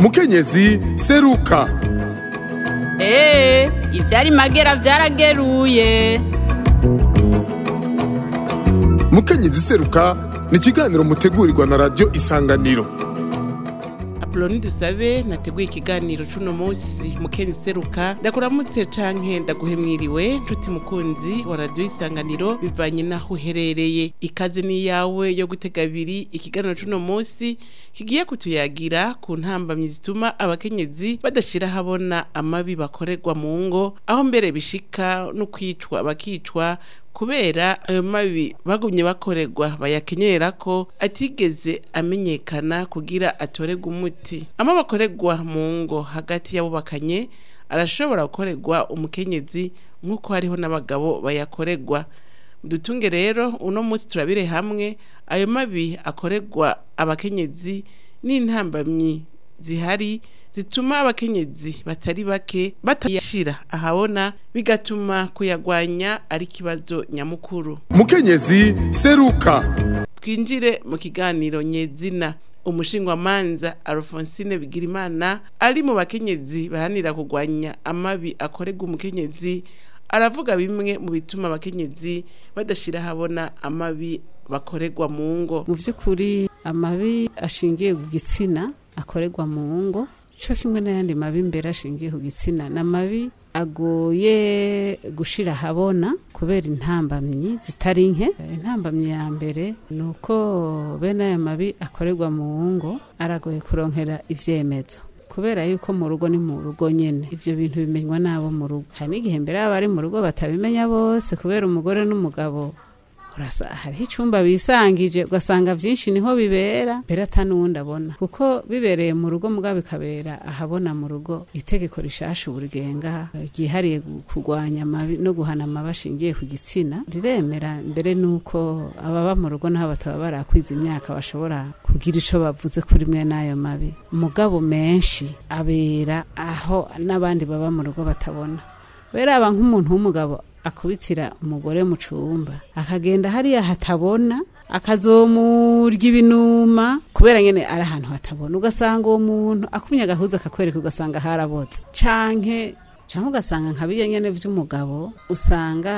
Mukenyezi seruka. Ivyari magera vyarageruye. Mukenyezi seruka ni ikiganiro mutegurirwa na radio Isanganiro. Apoloni Dusabe nateguye ikiganiro cuno musi Mukenyezi seruka, ndakuramutse canke ndaguhemwiriwe nshuti mukunzi wa radio Isanganiro bivanye naho uherereye. Ikaze ni yawe yo gutega abiri ikiganiro cuno musi kigiye kutuyagira ku ntambamyi zituma abakenyezi badashira habona amabi bakorerwa mu ngo, aho mbere bishika no kwicwa bakicwa kubera ayo mabi bagumye bakorerwa bayakenyera ko atigeze amenyekana kugira atorerwe umuti. Ama bakorerwa mu ngo hagati yabo bakanye arashobora gukorerwa umukenyezi nk'uko hariho n'abagabo bayakorerwa. Dutunge rero uno munsi turabire hamwe ayo mabi akorerwa abakenyezi n'intambamyi zihari zituma abakenyezi batari bake batayashira ahabona, bigatuma kuyagwanya ari kibazo nyamukuru. Mukenyezi seruka. Twinjire mu kiganiro nyezina. Umushingwamanza Alphonsine Bigirimana ari mu bakenyezi bahanira kugwanya amabi akorerwa umukenyezi, aravuga bimwe mu bituma abakenyezi badashira habona amabi bakorerwa mu ngo. Mu by'ukuri amabi ashingiye ku gitsina akorerwa mu ngo cyo kimwe n'ayandi mabi mbere ashingiye ku gitsina n'amabi agoye gushira habona kubera intambamyi zitari nke. Intambamyi ya mbere nuko bene aya mabi akorerwa mu ngo aragoye kuronkera ivyemezo, kubera yuko mu rugo ni mu rugo nyene ivyo bintu bimenywa nabo mu rugo. Hari n'igihe mbere abari mu rugo batabimenya bose kubera umugore n'umugabo hariho icumba bisangije, ugasanga vyinshi niho bibera mbere atanuwundi abona, kuko bibereye mu rugo mugabo bikabera ahabona mu rugo. Itegeko rishasha uburigenga ryihariye kugwanya amabi no guhana amabi ashingiye ku gitsina riremera mbere nuko ababa mu rugo naho bataba barakwiza imyaka bashobora kugira ico bavuze kuri mwe n'ayo mabi. Mugabo menshi abera aho n'abandi baba mu rugo batabona. Weraba nk'umuntu w'umugabo akubitira umugore mu cumba akagenda hariya hatabona akazomurya ibinuma kubera nyene ari ahantu hatabona, ugasanga uwo muntu akumye agahuza akakwereka ugasanga harabotse, canke ugasanga nkabiye nyene vy'umugabo usanga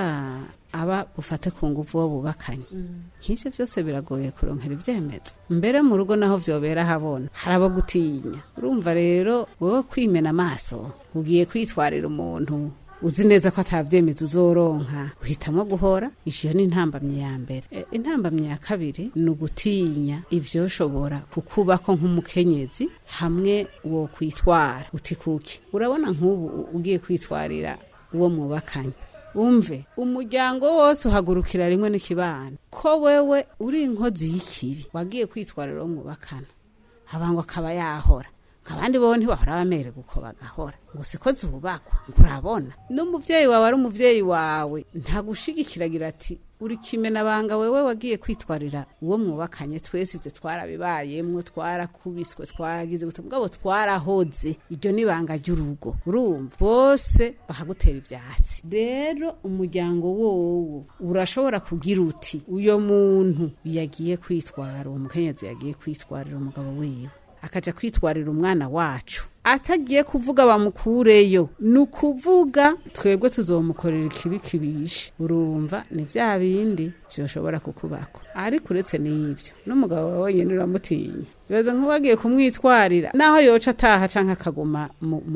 aba ufate ku nguvu wo bubakanye. Nk'ivyo vyose biragoye kuronkera ivyemezo. Mbere mu rugo naho vyobera habona harabo gutinya. Urumva rero wowe kwimena amaso ugiye kwitwarira umuntu uzi neza ko atavyemeza uzoronka, uhitamwo guhora. Ishiyo ni intambamyi ya mbere. Intambamyi ya kabiri ni ugutinya ivyoshobora kukubako nk'umukenyezi hamwe wo kwitwara uti kuki. Urabona nk'ubu ugiye kwitwarira uwo mubakanye, umve umuryango wose uhagurukira rimwe n'ikibana ko wewe uri inkozi y'ikibi wagiye kwitwarira uwo mubakana, abango akaba yahora abandi bo ntibahora bamere guko bagahora ngo siko zubakwa. Urabona n'umuvyeyi wawe ari umuvyeyi wawe ntagushigikiragira ati uri kimena banga wewe wagiye kwitwarira uwo mwubakanye. Twese ivyo twarabibayemwo, twarakubiswe, twaragize gutubwabo, twarahoze. Iryo nibanga ry'urugo, urumva bose bakagutera ivyatsi. Rero umuryango wowo urashobora kugira uti uyo muntu yagiye kwitwara, uwo mukenyezi yagiye kwitwarira umugabo wiwe akaja kwitwarira umwana wacu, atagiye kuvuga bamukureyo, nukuvuga twebwe tuzomukorera ikibi kibishe. Urumva ni vya bindi vyoshobora kukubako. Ariko uretse n'ivyo n'umugabo wawe nyene uramutinya. Bibaza nk'uwagiye kumwitwarira naho yoca ataha canke akaguma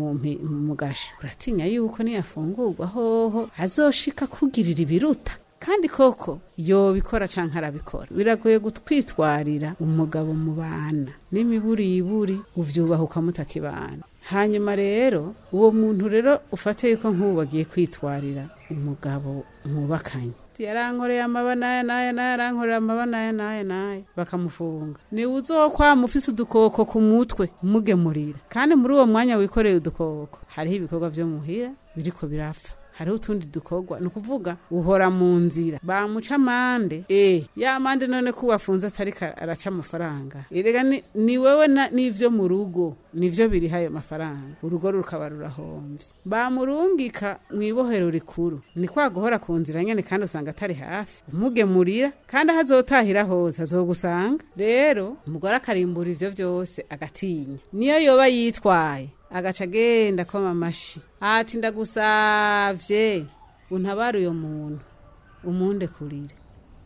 mu gashi, uratinya yuko niyafungurwa hoho azoshika kugirira ibiruta. Kandi koko yobikora canke arabikora. Biragoye gutwitwarira umugabo mu bana n'imiburiburi uvyubahuka mutakibana. Hanyuma rero uwo muntu rero ufate yuko nk'ubu bagiye kwitwarira umugabo mwubakanye, yarankoreye amabana yarankorera amabana naye bakamufunga. Ni uzokwama ufise udukoko ku mutwe umugemurira, kandi muri uwo mwanya wikoreye udukoko hariho ibikorwa vyo muhira biriko birapfa. hariho utundi dukorwa ni ukuvuga uhora mu nzira bamuca amande ya mande none ko wafunze atariko araca amafaranga erega ni wewe n'ivyo mu rugo nivyo biriho ayo mafaranga urugo rukaba rurahombye bamurungika mw'ibohero rikuru ni kwa guhora ku nzira nyene kandi usanga atari hafi umugemurira kandi ahazotahira hose azogusanga rero umugore akarimbura ivyo vyose agatinya niyo yoba yitwaye agaca agenda koma amashi ati ndagusavye untabara uyo muntu umunde kurire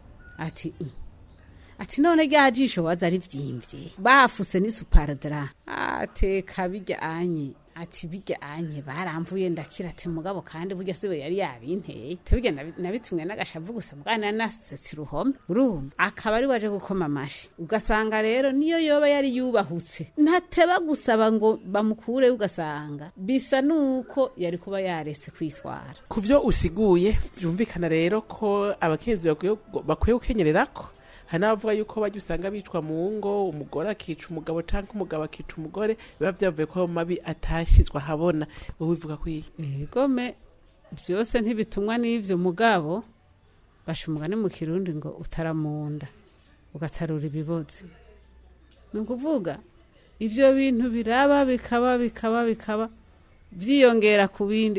ati none rya jisho waza ari vyimvye bafuse ni suparadra ateka bijya anye ati bijya anye baramvuye ndakira ati mugabo kandi burya siwe yari yabinteye tebijya nabitumwe n'agashavu gusa bwana nasetse ruhome urumva akaba ari waje gukoma amashi ugasanga rero niyo yoba yari yubahutse ntateba gusaba ngo bamukure ugasanga bisa nuko yari kuba yarese kwiswara kuvyo usiguye byumvikana rero ko abakenzi bakwiye gukenyererako hari n'abavuga yuko bajya usanga bicwa mu ngo umugore akica umugabo cyangwa umugabo akica umugore biba byavuye ko ayo mabi atashyizwe ahabona wowe ubivuga ko iyi gome byose ntibitumwa n'ivyo mugabo basha umugani mu kirundi ngo utaramunda ugatarura ibibozi ni ukuvuga ivyo bintu biraba bikaba vyiyongera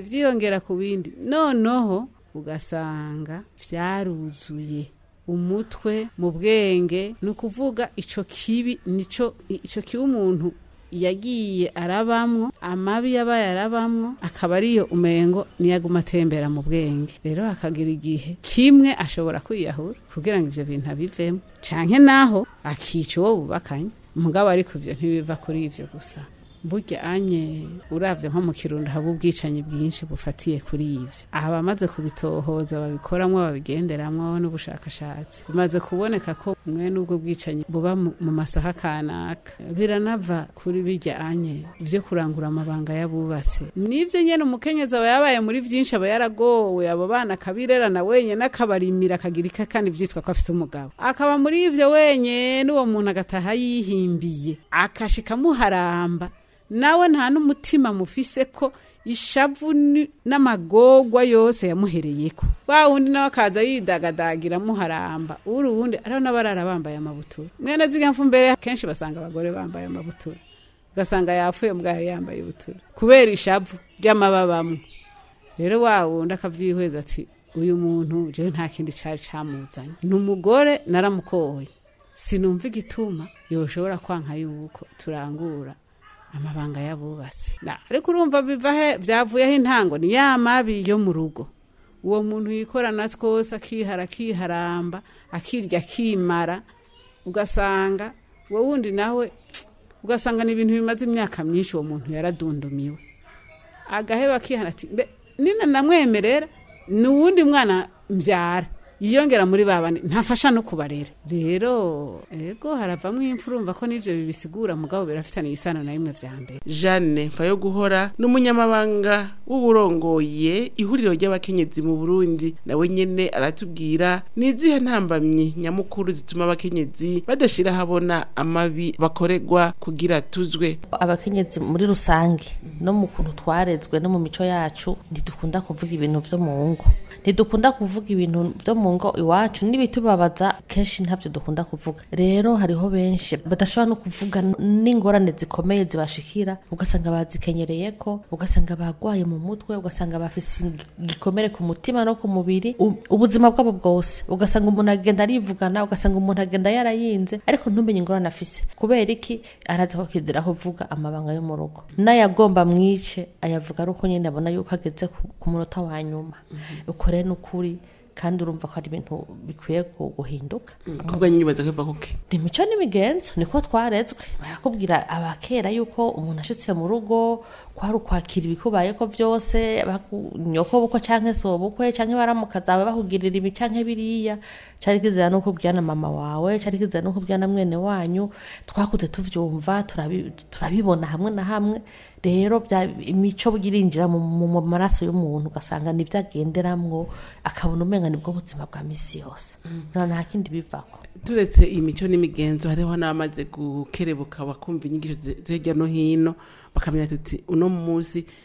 ku bindi noneho ugasanga vyaruzuye umutwe mu bwenge ni ukuvuga ico kibi umuntu yagiye arabamwo amabi yabaye arabamwo akaba ariyo umengo niyaguma atembera mu bwenge rero hakagira igihe kimwe ashobora kwiyahura kugira ngo ivyo bintu abivemo canke naho akica uwo bubakanye umugabo ariko ivyo ntibiva kuri ivyo gusa burya anye uravye nko mu Kirundo haba ubwicanyi bwinshi bufatiye kuri ivyo aha bamaze kubitohoza babikoramwo babigenderamwo n'ubushakashatsi bimaze kuboneka ko mwe n'ubwo bwicanyi buba mu masaha kanaka biranava kuri birya anye ivyo kurangura amabanga yabubatse nivyo nyene umukenyezi aba yabaye muri vyinshi aba yaragowe abo bana kabirera na wenyene akabarimira akagirika kandi vyitwa ko afise umugabo akaba muri ivyo wenyene n'uwo muntu agataha yihimbiye akashika muharamba nawe nta n'umutima mufise ko ishavu n'amagogwa yose yamuhereyeko wa wundi nawe akaza yidagadagira muharamba urundi ariho n'abarara bambaye amabutura mwene zigamfu mbere kenshi basanga abagore bambaye amabutura ugasanga yapfuye mbwa yambaye ubutura kubera ishavu ry'amababamwe rero wa wundi akavyihweza ati uyu muntu je nta kindi cari camuzanye n'umugore naramukoye sinumva igituma yoshobora kwanka yuko turangura amabanga yabubatse ariko urumva biva vyavuyeho intango ni ya mabi yo mu rugo uwo muntu yikorana twose akiharamba akirya akimara ugasanga uwo wundi nawe ugasanga ni ibintu bimaze imyaka myinshi uwo muntu yaradundumiwe agaheba akihana ati nina namwemerera n'uwundi mwana mbyara yiyongera muri babane ntafasha no kubarera rero ego haravamwe imfurumva ko nivyo bibisigura mugabo birafitaniye isano na imwe vya mbere Jeanne Mfayo guhora n'umunyamabanga w'uburongoye ihuriro ry'abakenyezi mu Burundi nawe nyene aratubwira nizihe ntambamye nyamukuru zituma abakenyezi badashira habona amabi bakoregwa kugira tuzwe abakenyezi muri rusange no mu kuntu twarezwe no mu mico yacu ntidukunda kuvuga ibintu vyo mu ngo ntidukunda kuvuga ibintu vyo mu ngo iwacu n'ibitubabaza kenshi ntavyo dukunda kuvuga rero hariho benshi badashobora no kuvuga n'ingorane zikomeye zibashikira ugasanga bazikenyereyeko ugasanga bagwaye mu mutwe ugasanga bafise igikomere ku mutima no ku mubiri ubuzima bwabo bwose ugasanga umuntu agenda arivugana ugasanga umuntu agenda yarayinze ariko ntumenye ingorane afise kubera iki araza ko kiziraho vuga amabanga yo mu rugo n'ayagomba mwice ayavuga ari uko nyene abona yuko ageze ku munota wa nyuma ukore n'ukuri kandi urumva ko ari ibintu bikwiye guhinduka kubwa nyibaza ko kuki imico n'imigenzo niko twarezwe barakubwira abakera yuko umuntu ashitse mu rugo kwari ukwakira ibikubaye ko byose nyoko buko canke sobukwe canke baramukazawe bahugirira ibi canke biriya cari kizana no kubyana mama wawe cari kizana no kubyana mwene wanyu twakuze tuvyumva turabibona hamwe na hamwe rero bya imico bwirinjira mu maraso y'umuntu ugasanga nivyagenderamwo akabona umenga nibwo buzima bwa misi yose nta kindi bivako turetse imico n'imigenzo hariho n'amaze gukerebuka bakumva inyigisho zirya no hino bakamenya tuti uno munsi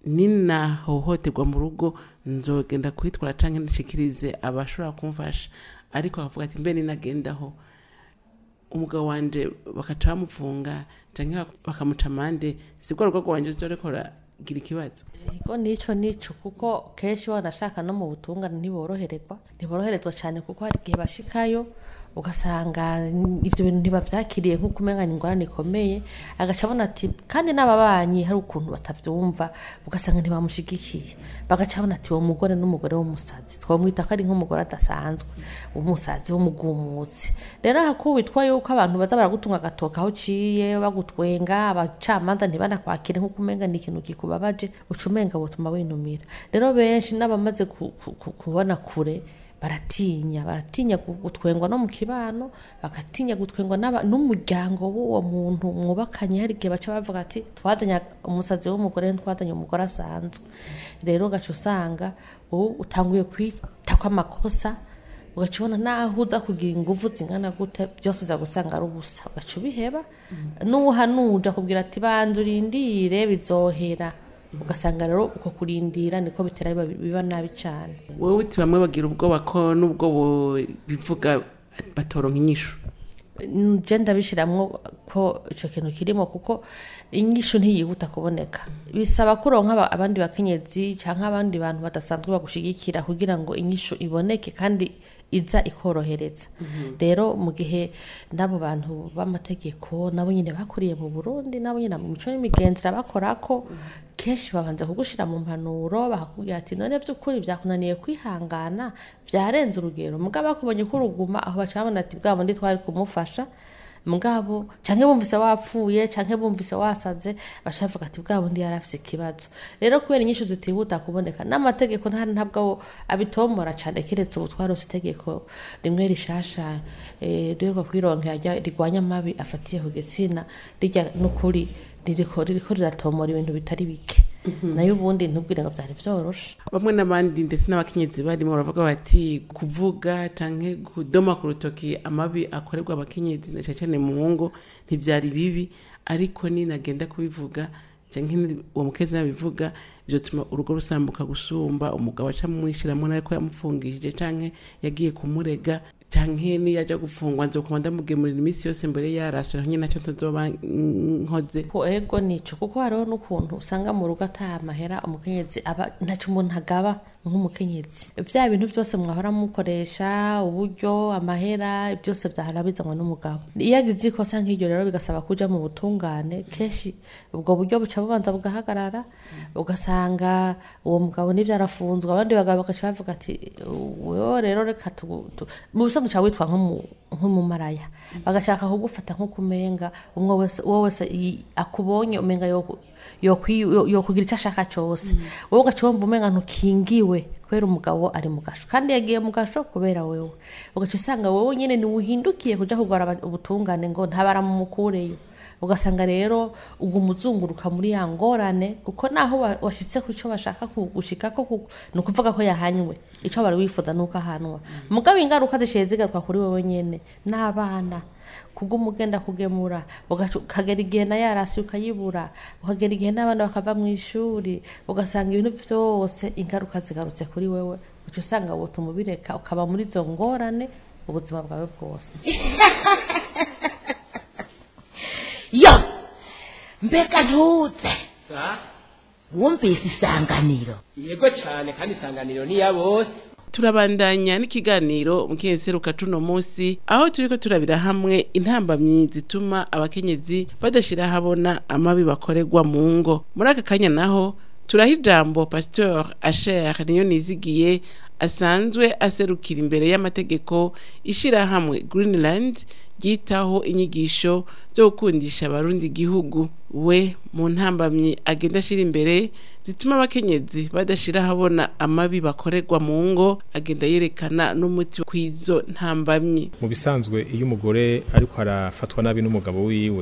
ninahohoterwa mu rugo nzogenda kwitwara canke ndashikirize abashobora kumfasha, ariko akavuga ati mbe ninagendaho umugabo wanje bakaca bamupfunga canke bakamuca amande sibwo rugo rwanje ruzorekora gira ikibazo. Ego nico kuko kenshi wanashaka no mu butungane ntiboroherezwa cyane kuko hari igihe bashikayo ugasanga ivyo bintu ntibavyakiriye nk'uko umenga ni ingorane ikomeye, agaca abona ati kandi n'ababanyi hari ukuntu batavyumva ugasanga ntibamushigikiye, bagaca abona ati uwo mugore n'umugore w'umusazi twamwita ko ari nk'umugore adasanzwe w'umusazi w'umugumutsi. Rero hakubitwa yuko abantu baza baragutunga agatoka aho uciye bagutwenga, abacamanza ntibanakwakire nk'uko umenga ni ikintu kikubabaje ucumenga butuma winumira. Rero benshi n'abamaze kubona kure baratinya gutwengwa no mu kibano, bagatinya gutwengwa n'umuryango w'uwo muntu mwubakanye. hari igihe baca bavuga ati twazanye umusazi w'umugore twazanye umugore asanzwe. Rero gaca usanga utanguye kwita kw'amakosa, ugaca ubona naho uza kugira ingufu zingana gute byose uza gusanga ari ubusa, ugaca ubiheba. N'uhanuja kubwira ati banza urindire bizohera, ugasanga rero uko kurindira niko bitera biba nabi cyane. Wowe uti bamwe bagira ubwoba ko nubwo bivuga batoronka inyishu? Je ndabishiramwo ko ico kintu kirimo kuko inyishu ntiyihuta kuboneka, bisaba kuronka abandi bakenyezi canke abandi bantu badasanzwe bagushigikira kugira ngo inyishu iboneke kandi iza ikorohereza. Rero mu gihe nabo bantu b'amategeko nabo nyine bakuriye mu Burundi, nabo nyine mu mico n'imigenzo bakorako kenshi babanza kugushira mu mpanuro bakakubwira ati none by'ukuri byakunaniye kwihangana byarenze urugero, mugabo bakubonye ko uruguma aho bacabona ati bwa bundi twari kumufasha mugabo canke bumvise wapfuye canke bumvise wasaze bashavuga ati bwa bundi yarafise ikibazo. Rero kubera inyishu zitihuta kuboneka n'amategeko ntabwo abitomora cyane, kiretse ubutwaro itegeko rimwe rishasha ryo kwironkera rigwanya mabi afatiye ku gitsina rijya n'ukuri ririko riratomora ibintu bitari bike. Nayo ubundi ntubwire ngo vyari vyoroshe. Bamwe n'abandi ndetse n'abakenyezi barimo baravuga bati kuvuga canke kudoma ku rutoki amabi akorerwa abakenyezi na cyane mu ngo ntivyari bibi, ariko ni nagenda kubivuga canke uwo mukezi nabivuga byotuma urugo rusambuka gusumba, umugabo aca mwishiramwe nawe ko yamufungishije canke yagiye kumurega canke ni yaje gufungwa nzokoma ndamugemurira imisi yose mbere yarasura nyine nacyo ntozoba nkoze. Ego nico kuko hariho n'ukuntu usanga mu rugo ata mahera umukenyezi aba ntaco umuntu agaba nk'umukenyezi. Vya bintu byose mwahora mukoresha uburyo amahera byose vyahara bizanwa n'umugabo. Iyo agize ikosa nk'iryo rero bigasaba kuja mu butungane, kenshi ubwo buryo buca bubanza bugahagarara, ugasanga uwo mugabo nivyo arafunzwe, abandi bagabo bagaca bavuga ati wewe rero reka mu bisanzwe ca witwa nk'umumaraya, bagashaka kugufata nko kumenga umwe wese akubonye umenga yo kugira icyo ashaka cyose. Wowe ugaca wumva umenga ntukingiwe kubera umugabo ari mu gasho, kandi yagiye mu gasho kubera wewe. Ugaca usanga wowe nyine ntiwuhindukiye kuja kugwara ubutungane ngo ntabara mu mukureyo, ugasanga rero ubwo umuzunguruka muri ya ngorane, kuko naho washitse ku cyo bashaka gushikako ni ukuvuga ko yahanywe, icyo bari wifuza nuko ahanwa. Mugabo ingaruka zishiye zigatwa kuri wewe nyene n'abana, kubwo umugenda kugemura ukagera igihe na yarasi ukayibura, ukagera igihe n'abana bakava mu ishuri, ugasanga ibintu byose ingaruka zigarutse kuri wewe, uca usanga butuma ubireka ukaba muri izo ngorane ubuzima bwawe bwose. Yo, mbega ntuze wumvise isanganiro? Yego cyane, kandi isanganiro ni ya bose. Turabandanya n'ikiganiro mu Seruka cuno munsi, aho turiko turabira hamwe intambamyi zituma abakenyezi badashira habona amabi bakorerwa mu ngo. Muri aka kanya naho turaha ijambo Pasteur Asher Niyonizigiye asanzwe aserukira imbere y'amategeko ishirahamwe Greenland ryitaho inyigisho zo gukundisha abarundi igihugu. We mu ntambamyi agenda ashira imbere zituma abakenyezi badashira habona amabi bakorerwa mu ngo, agenda yerekana n'umuti kwizo ntambamyi. Mu bisanzwe iyo umugore ariko arafatwa nabi n'umugabo wiwe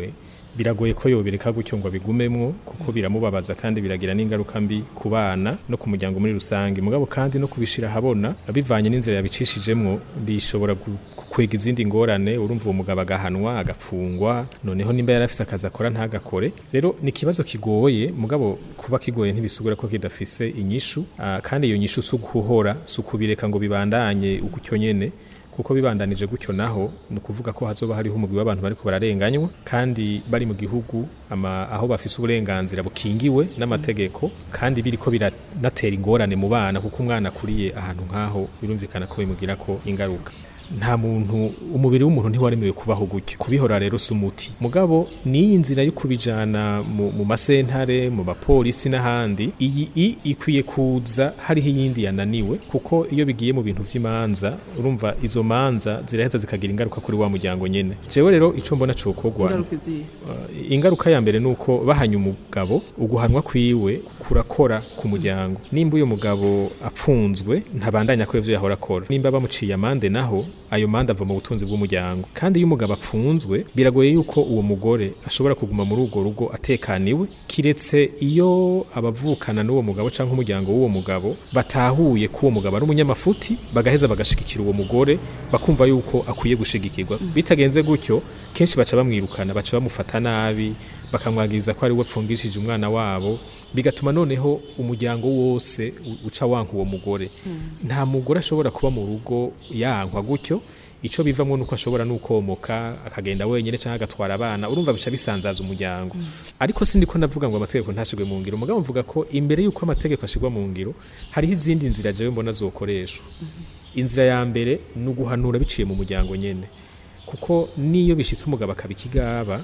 biragoye ko yobireka gutyo ngo bigumemwo kuko biramubabaza kandi biragira n'ingaruka mbi ku bana no ku muryango muri rusange mugabo kandi no kubishira habona bivanye n'inzira yabicishijemwo bishobora kwega izindi ngorane urumva uwo mugabo agahanwa agapfungwa noneho nimba yarafise akazi akora ntagakore rero ni kibazo kigoye mugabo kuba kigoye ntibisugura ko kidafise inyishu kandi iyo nyishu suguhora sukubireka ngo bibandanye ugucyo nyene kuko bibandanije gutyo naho no kuvuga ko hazoba hariho umugwi w'abantu bariko bararenganywa kandi bari mu gihugu aho bafise uburenganzira bukingiwe n'amategeko kandi biriko biranatera ingorane mu bana kuko umwana akuriye ahantu nkaho birumvikana ko bimugira ko ingaruka nta muntu umubiri w'umuntu ntiwaremewe kubaho gutyo kubihora rero sumuti mugabo ni inzira yo kubijana mu masentare mu bapolisi n'ahandi iyi ikwiye kuza hariho iyindi yananiwe kuko iyo bigiye mu bintu vy'imanza urumva izo manza ziraheza zikagira ingaruka kuri wa muryango nyene jewe rero ico mbona cokogwa ingaruka ya mbere nuko bahanye umugabo uguhanwa kwiwe kurakora ku muryango nimba uyo mugabo apfunzwe ntabandanya ko ivyo yahora akora nimba bamuciye amande naho ayo manda ava mu butunzi bw'umuryango kandi iyo umugabo apfunzwe biragoye yuko uwo mugore ashobora kuguma muri urwo rugo atekaniwe kiretse iyo abavukana n'uwo mugabo canke umuryango w'uwo mugabo batahuye ko uwo mugabo ari umunyamafuti bagaheza bagashigikira uwo mugore bakumva yuko akwiye gushigikirwa bitagenze gutyo kenshi baca bamwirukana baca bamufata nabi bakamwagiriza ko ari we apfungishije umwana wabo bigatuma noneho umuryango wose uca wanka uwo mugore nta mugore ashobora kuba mu rugo yankwa gutyo ico bivamwo nuko ashobora nukomoka akagenda wenyene canke agatwara abana urumva bica bisanzaza umuryango ariko sindiko ndavuga ngo amategeko ntashigwe mu ngiro mugabo mvuga ko imbere yuko amategeko ashigwa mu ngiro hariho izindi nzira jewe mbona zokoreshwa inzira ya mbere nuguhanura biciye mu muryango nyene kuko niyo bishitse umugabo akabikigaba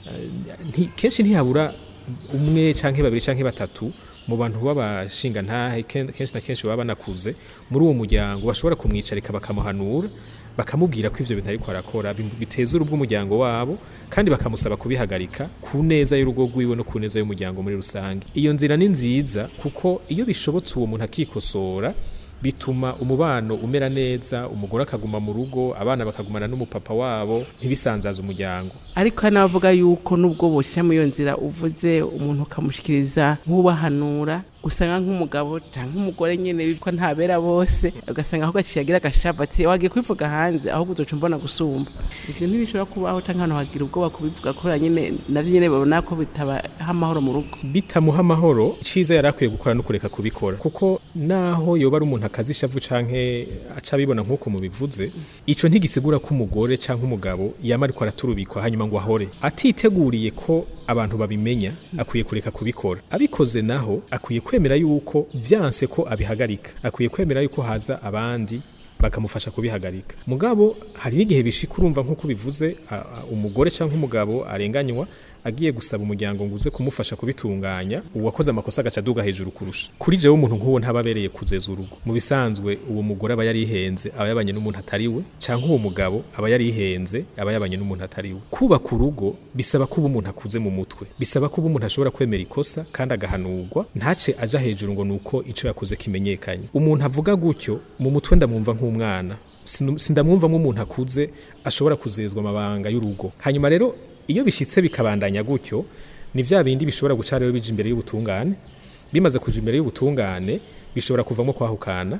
kenshi ntihabura umwe canke babiri canke batatu mu bantu b'abashinga ntahe kenshi na kenshi baba banakuze muri uwo muryango bashobora kumwicarika bakamuhanura bakamubwira ko ivyo bintu ariko arakora biteza urubwo umuryango wabo kandi bakamusaba kubihagarika ku neza y'urugo rwiwe no ku neza y'umuryango muri rusange iyo nzira ni nziza kuko iyo bishobotse uwo muntu akikosora bituma umubano umera neza umugore akaguma mu rugo abana bakagumana n'umupapa wabo ntibisanzaza umuryango ariko navuga yuko nubwo boshya mu iyo nzira uvuze umuntu kamushikiriza nk'ubahanura usanga nk'umugabo canke umugore nyene bitwa ntabera bose ugasanga aho gaciyagira gashabati wagiye kwivuga hanze aho guzoca mbona gusumba ivyo ntibishobora kubaho canke hano hagira ubwoba kubivuga ko nyene navyo nyene babona ko bitaba amahoro mu rugo bitamuha amahoro ciza yarakwiye gukora no kureka kubikora kuko naho yoba ari umuntu akazishavu canke aca bibona nkuko mubivuze ico ntigisigura ko umugore canke umugabo yama ariko araturubikwa hanyuma ngo ahore atiteguriye ko abantu babimenya akwiye kureka kubikora abikoze naho akwiye kwemera yuko vyanse ko abihagarika akwiye kwemera yuko haza abandi bakamufasha kubihagarika mugabo hari n'igihe bishika urumva nkuko bivuze umugore canke umugabo arenganywa agiye gusaba umuryango nguze kumufasha kubitunganya uwakoze amakosa agaca duga hejuru kurusha kuri jewe umuntu nk'uwo ntababereye kuzeza urugo mu bisanzwe uwo mugore aba yarihenze aba yabanye n'umuntu atariwe canke uwo mugabo aba yarihenze aba yabanye n'umuntu atariwe kuba ku rugo bisaba kuba umuntu akuze mu mutwe bisaba kuba umuntu ashobora kwemera ikosa kandi agahanurwa ntace aja hejuru ngo nuko ico yakoze kimenyekanye umuntu avuga gutyo mu mutwe ndamwumva nk'umwana sindamwumva nk'umuntu akuze ashobora kuzezwa amabanga y'urugo hanyuma rero iyo bishitse bikabandanya gutyo ni vya bindi bishobora guca rero bija imbere y'ubutungane bimaze kuja imbere y'ubutungane bishobora kuvamo kwahukana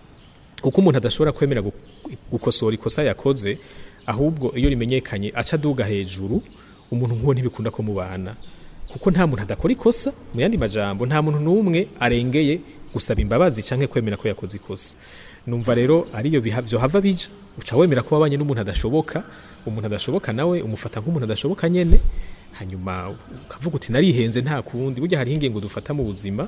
kuko umuntu adashobora kwemera gukosora ikosa yakoze ahubwo iyo rimenyekanye aca duga hejuru umuntu nk'uwo ntibikunda ko mubana kuko nta muntu adakora ikosa mu yandi majambo nta muntu n'umwe arengeye gusaba imbabazi canke kwemera ko yakoze ikosa numva rero ariyo byo hava bija uca wemera ko wabanye n'umuntu adashoboka umuntu adashoboka nawe umufata nk'umuntu adashoboka nyene hanyuma ukavuga uti narihenze nta kundi burya hari ingingo dufata mu buzima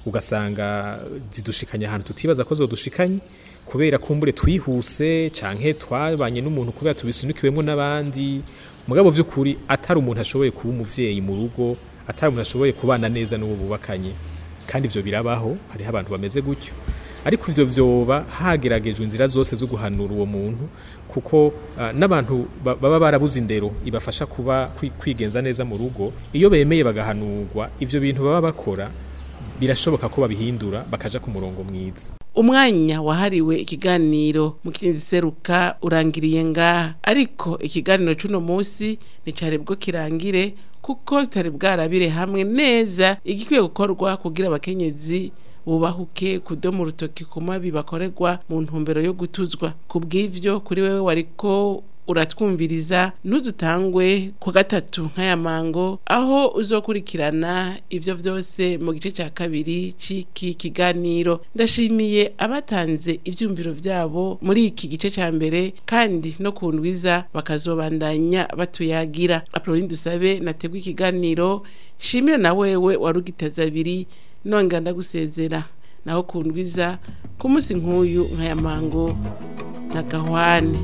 ugasanga zidushikanya ahantu tutibaza ko zodushikanye kubera kumbure twihuse canke twabanye n'umuntu kubera tubisunikiwemo n'abandi mugabo vy'ukuri atari umuntu ashoboye kuba umuvyeyi mu rugo atari umuntu ashoboye kubana neza n'uwo bubakanye kandi ivyo birabaho hari abantu bameze gutyo ariko ivyo vyoba hageragejwe inzira zose zo guhanura uwo muntu kuko n'abantu baba barabuze indero ibafasha kuba kwigenza neza mu rugo iyo bemeye bagahanurwa ivyo bintu baba bakora birashoboka ko babihindura bakaja ku murongo mwiza umwanya wahariwe ikiganiro mu Mukenyezi Seruka urangiriye ngaha, ariko ikiganiro c'uno musi nicari bwo kirangire kuko tutari bwarabire hamwe neza igikwiye gukorwa kugira abakenyezi bubahuke kudoma urutoki ku mabi bakorerwa mu ntumbero yo gutuzwa. Kubw'ivyo kuri wewe wariko uratwumviriza ntudutangwe ku gatatu nk'aya mango, aho uzokurikirana ivyo vyose mu gice ca kabiri c'iki kiganiro. Ndashimiye abatanze ivyumviro vyabo muri iki gice ca mbere, kandi no kundwiza bakazobandanya batuyagira. Apolline Dusabe nategwa ikiganiro, shimira na wewe warugitaza abiri, nonga ndagusezera naho kundwiza ku musi nk'uyu nk'aya mango na Gahwane.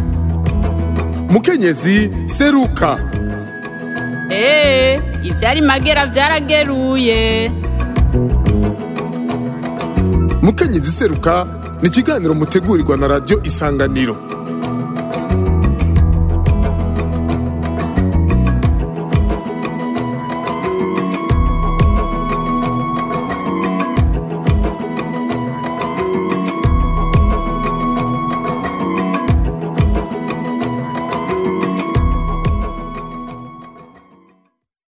Mukenyezi Seruka. Ivyari magera vyarageruye. Mukenyezi Seruka ni ikiganiro mutegurirwa na Radio Isanganiro.